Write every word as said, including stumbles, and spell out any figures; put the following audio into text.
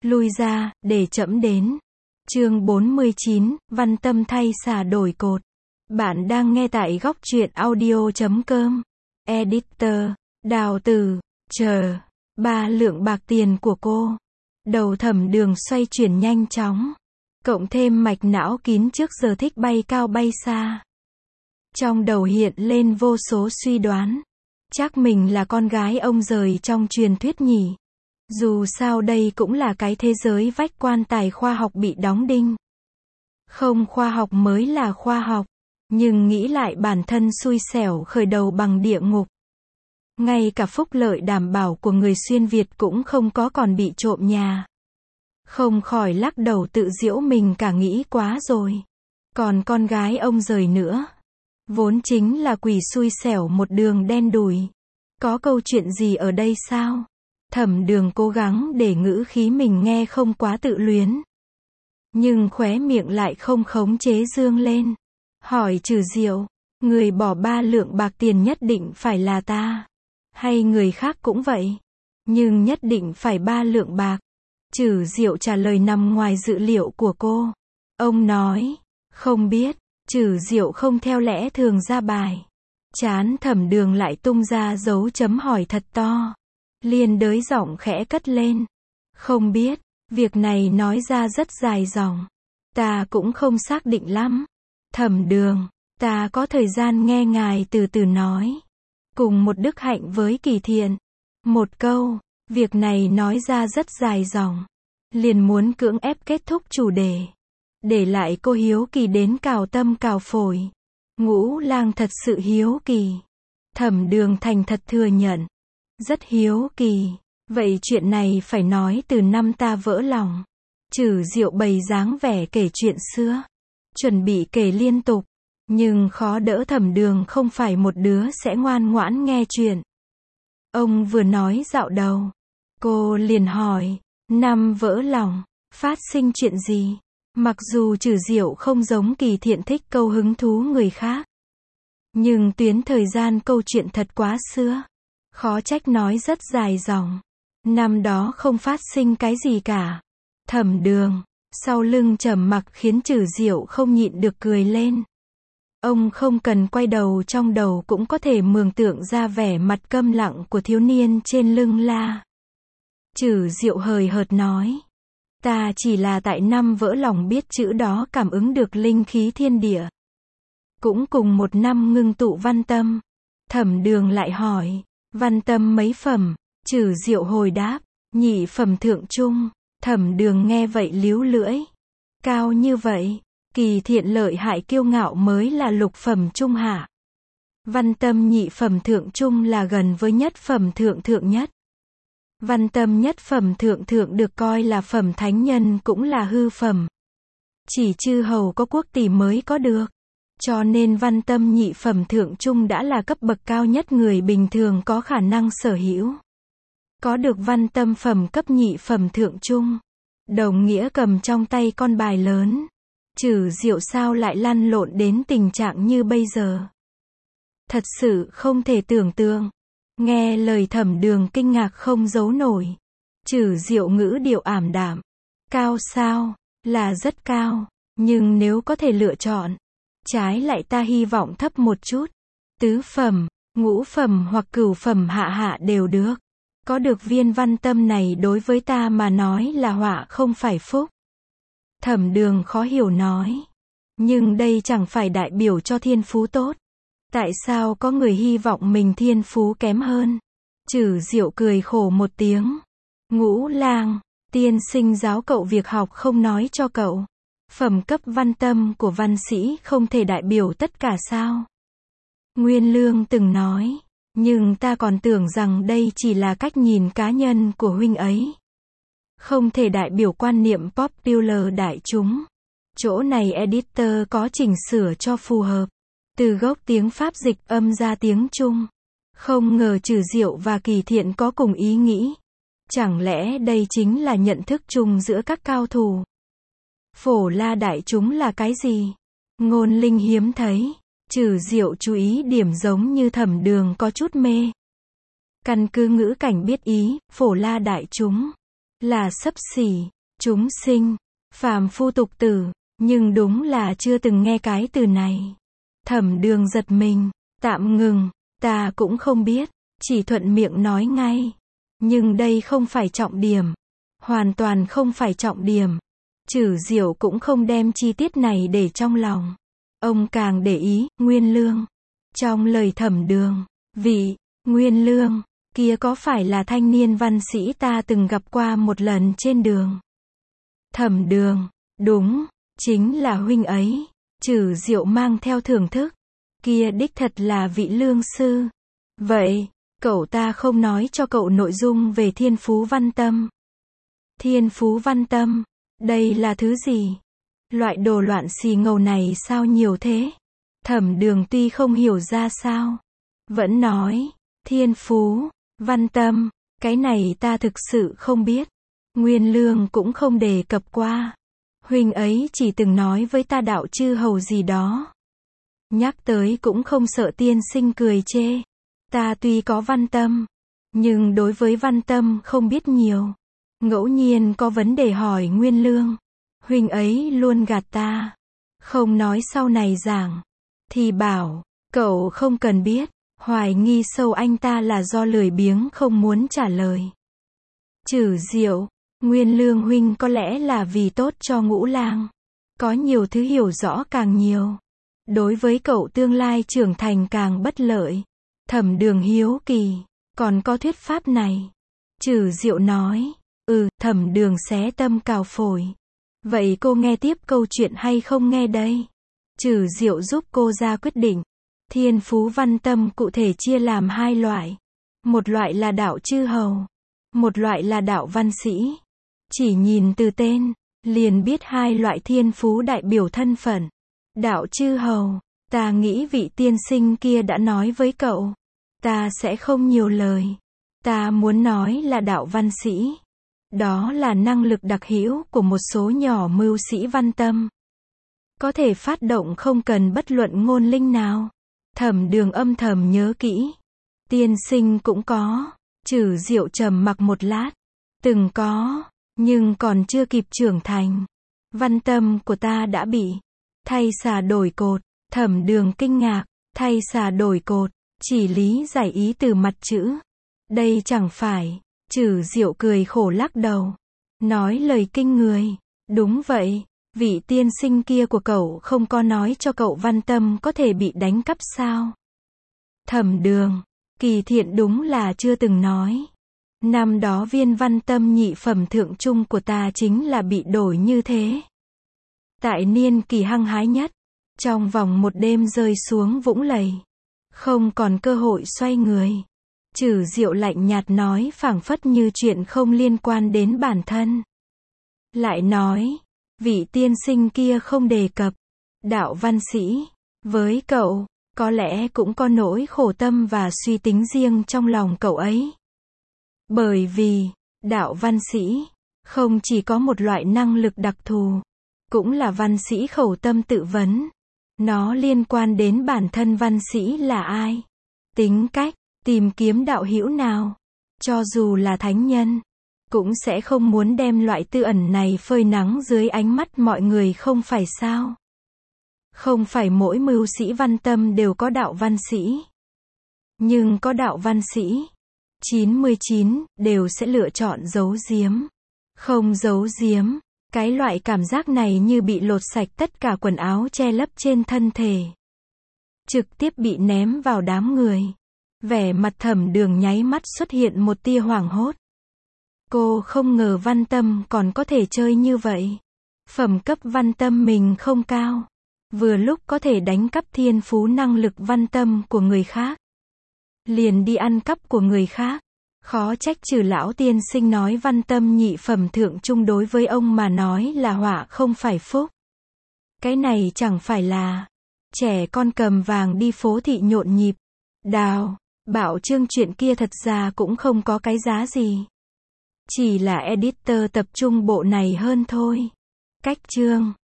Lui ra, để trẫm đến. Chương bốn mươi chín, Văn Tâm thay xà đổi cột. Bạn đang nghe tại góc truyện audio chấm com. Editor, Đào Tử, chờ. Ba lượng bạc tiền của cô. Đầu Thẩm Đường xoay chuyển nhanh chóng. Cộng thêm mạch não kín trước giờ thích bay cao bay xa. Trong đầu hiện lên vô số suy đoán. Chắc mình là con gái ông rời trong truyền thuyết nhỉ. Dù sao đây cũng là cái thế giới vách quan tài khoa học bị đóng đinh. Không khoa học mới là khoa học. Nhưng nghĩ lại bản thân xui xẻo khởi đầu bằng địa ngục. Ngay cả phúc lợi đảm bảo của người xuyên Việt cũng không có, còn bị trộm nhà. Không khỏi lắc đầu tự giễu mình cả nghĩ quá rồi. Còn con gái ông rời nữa. Vốn chính là quỷ xui xẻo một đường đen đủi. Có câu chuyện gì ở đây sao? Thẩm Đường cố gắng để ngữ khí mình nghe không quá tự luyến. Nhưng khóe miệng lại không khống chế dương lên. Hỏi Trừ Diệu, người bỏ ba lượng bạc tiền nhất định phải là ta? Hay người khác cũng vậy? Nhưng nhất định phải ba lượng bạc. Trừ Diệu trả lời nằm ngoài dự liệu của cô. Ông nói, không biết. Trừ Diệu không theo lẽ thường ra bài. Chán Thẩm Đường lại tung ra dấu chấm hỏi thật to. Liên đới giọng khẽ cất lên. Không biết, việc này nói ra rất dài dòng. Ta cũng không xác định lắm. Thẩm Đường, ta có thời gian nghe ngài từ từ nói. Cùng một đức hạnh với Kỳ Thiện. Một câu, việc này nói ra rất dài dòng. Liền muốn cưỡng ép kết thúc chủ đề. Để lại cô hiếu kỳ đến cào tâm cào phổi. Ngũ Lang thật sự hiếu kỳ. Thẩm Đường thành thật thừa nhận. Rất hiếu kỳ. Vậy chuyện này phải nói từ năm ta vỡ lòng. Trừ Diệu bày dáng vẻ kể chuyện xưa. Chuẩn bị kể liên tục. Nhưng khó đỡ Thẩm Đường không phải một đứa sẽ ngoan ngoãn nghe chuyện. Ông vừa nói dạo đầu. Cô liền hỏi. Năm vỡ lòng. Phát sinh chuyện gì? Mặc dù Trừ Diệu không giống Kỳ Thiện thích câu hứng thú người khác. Nhưng tuyến thời gian câu chuyện thật quá xưa. Khó trách nói rất dài dòng. Năm đó không phát sinh cái gì cả. Thẩm Đường, sau lưng trầm mặc khiến Trừ Diệu không nhịn được cười lên. Ông không cần quay đầu, trong đầu cũng có thể mường tượng ra vẻ mặt câm lặng của thiếu niên trên lưng la. Trừ Diệu hời hợt nói. Ta chỉ là tại năm vỡ lòng biết chữ đó cảm ứng được linh khí thiên địa. Cũng cùng một năm ngưng tụ văn tâm. Thẩm Đường lại hỏi. Văn tâm mấy phẩm? Trừ Diệu hồi đáp. Nhị phẩm thượng trung. Thẩm Đường nghe vậy líu lưỡi. Cao như vậy. Kỳ Thiện lợi hại kiêu ngạo mới là lục phẩm trung hạ. Văn tâm nhị phẩm thượng trung là gần với nhất phẩm thượng thượng nhất. Văn tâm nhất phẩm thượng thượng được coi là phẩm thánh nhân cũng là hư phẩm. Chỉ chư hầu có quốc tỷ mới có được. Cho nên văn tâm nhị phẩm thượng trung đã là cấp bậc cao nhất người bình thường có khả năng sở hữu. Có được văn tâm phẩm cấp nhị phẩm thượng trung. Đồng nghĩa cầm trong tay con bài lớn. Trừ Diệu sao lại lăn lộn đến tình trạng như bây giờ. Thật sự không thể tưởng tượng. Nghe lời Thẩm Đường kinh ngạc không giấu nổi. Trừ Diệu ngữ điệu ảm đạm. Cao sao? Là rất cao. Nhưng nếu có thể lựa chọn. Trái lại ta hy vọng thấp một chút. Tứ phẩm, ngũ phẩm hoặc cửu phẩm hạ hạ đều được. Có được viên văn tâm này đối với ta mà nói là họa không phải phúc. Thẩm Đường khó hiểu nói. Nhưng đây chẳng phải đại biểu cho thiên phú tốt. Tại sao có người hy vọng mình thiên phú kém hơn? Trừ Diệu cười khổ một tiếng. Ngũ Lang, tiên sinh giáo cậu việc học không nói cho cậu. Phẩm cấp văn tâm của văn sĩ không thể đại biểu tất cả sao? Nguyên Lương từng nói. Nhưng ta còn tưởng rằng đây chỉ là cách nhìn cá nhân của huynh ấy. Không thể đại biểu quan niệm popular đại chúng. Chỗ này editor có chỉnh sửa cho phù hợp. Từ gốc tiếng Pháp dịch âm ra tiếng Trung. Không ngờ Trừ Diệu và Kỳ Thiện có cùng ý nghĩ. Chẳng lẽ đây chính là nhận thức chung giữa các cao thủ? Phổ la đại chúng là cái gì? Ngôn linh hiếm thấy. Trừ Diệu chú ý điểm giống như Thẩm Đường có chút mê. Căn cứ ngữ cảnh biết ý, phổ la đại chúng là xấp xỉ, chúng sinh, phàm phu tục tử, nhưng đúng là chưa từng nghe cái từ này. Thẩm Đường giật mình, tạm ngừng, ta cũng không biết, chỉ thuận miệng nói ngay. Nhưng đây không phải trọng điểm, hoàn toàn không phải trọng điểm. Trử Diệu cũng không đem chi tiết này để trong lòng. Ông càng để ý, Nguyên Lương. Trong lời Thẩm Đường, vị, Nguyên Lương, kia có phải là thanh niên văn sĩ ta từng gặp qua một lần trên đường? Thẩm Đường, đúng, chính là huynh ấy. Trử Diệu mang theo thưởng thức. Kia đích thật là vị lương sư. Vậy, cậu ta không nói cho cậu nội dung về thiên phú văn tâm. Thiên phú văn tâm, đây là thứ gì? Loại đồ loạn xì ngầu này sao nhiều thế? Thẩm Đường tuy không hiểu ra sao, vẫn nói, thiên phú, văn tâm, cái này ta thực sự không biết. Nguyên Lương cũng không đề cập qua. Huynh ấy chỉ từng nói với ta đạo chư hầu gì đó. Nhắc tới cũng không sợ tiên sinh cười chê. Ta tuy có văn tâm, nhưng đối với văn tâm không biết nhiều. Ngẫu nhiên có vấn đề hỏi Nguyên Lương, huynh ấy luôn gạt ta, không nói sau này giảng, thì bảo, cậu không cần biết, hoài nghi sâu anh ta là do lười biếng không muốn trả lời. Trử Diệu, Nguyên Lương huynh có lẽ là vì tốt cho Ngũ Lang, có nhiều thứ hiểu rõ càng nhiều, đối với cậu tương lai trưởng thành càng bất lợi. Thẩm Đường hiếu kỳ, còn có thuyết pháp này? Trử Diệu nói, ừ, Thẩm Đường xé tâm cào phổi. Vậy cô nghe tiếp câu chuyện hay không nghe đây? Trử Diệu giúp cô ra quyết định. Thiên phú văn tâm cụ thể chia làm hai loại. Một loại là đạo chư hầu, một loại là đạo văn sĩ. Chỉ nhìn từ tên, liền biết hai loại thiên phú đại biểu thân phận. Đạo chư hầu, ta nghĩ vị tiên sinh kia đã nói với cậu. Ta sẽ không nhiều lời. Ta muốn nói là đạo văn sĩ. Đó là năng lực đặc hữu của một số nhỏ mưu sĩ văn tâm. Có thể phát động không cần bất luận ngôn linh nào. Thẩm Đường âm thầm nhớ kỹ. Tiên sinh cũng có. Trử Diệu trầm mặc một lát. Từng có, nhưng còn chưa kịp trưởng thành. Văn tâm của ta đã bị thay xà đổi cột. Thẩm Đường kinh ngạc. Thay xà đổi cột, chỉ lý giải ý từ mặt chữ. Đây chẳng phải. Trử Diệu cười khổ lắc đầu. Nói lời kinh người. Đúng vậy, vị tiên sinh kia của cậu không có nói cho cậu văn tâm có thể bị đánh cắp sao? Thẩm Đường, Kỳ Thiện đúng là chưa từng nói. Năm đó viên văn tâm nhị phẩm thượng trung của ta chính là bị đổi như thế. Tại niên kỳ hăng hái nhất, trong vòng một đêm rơi xuống vũng lầy. Không còn cơ hội xoay người. Trử Diệu lạnh nhạt nói phảng phất như chuyện không liên quan đến bản thân. Lại nói, vị tiên sinh kia không đề cập. Đạo văn sĩ, với cậu, có lẽ cũng có nỗi khổ tâm và suy tính riêng trong lòng cậu ấy. Bởi vì, đạo văn sĩ, không chỉ có một loại năng lực đặc thù, cũng là văn sĩ khẩu tâm tự vấn. Nó liên quan đến bản thân văn sĩ là ai, tính cách, tìm kiếm đạo hữu nào. Cho dù là thánh nhân, cũng sẽ không muốn đem loại tư ẩn này phơi nắng dưới ánh mắt mọi người không phải sao? Không phải mỗi mưu sĩ văn tâm đều có đạo văn sĩ. Nhưng có đạo văn sĩ, chín mươi chín, đều sẽ lựa chọn giấu giếm. Không giấu giếm, cái loại cảm giác này như bị lột sạch tất cả quần áo che lấp trên thân thể. Trực tiếp bị ném vào đám người. Vẻ mặt Thẩm Đường nháy mắt xuất hiện một tia hoảng hốt. Cô không ngờ văn tâm còn có thể chơi như vậy. Phẩm cấp văn tâm mình không cao. Vừa lúc có thể đánh cắp thiên phú năng lực văn tâm của người khác. Liền đi ăn cắp của người khác. Khó trách Trừ lão tiên sinh nói văn tâm nhị phẩm thượng trung đối với ông mà nói là họa không phải phúc. Cái này chẳng phải là trẻ con cầm vàng đi phố thị nhộn nhịp. Đào, Bảo Trương chuyện kia thật ra cũng không có cái giá gì. Chỉ là editor tập trung bộ này hơn thôi. Cách chương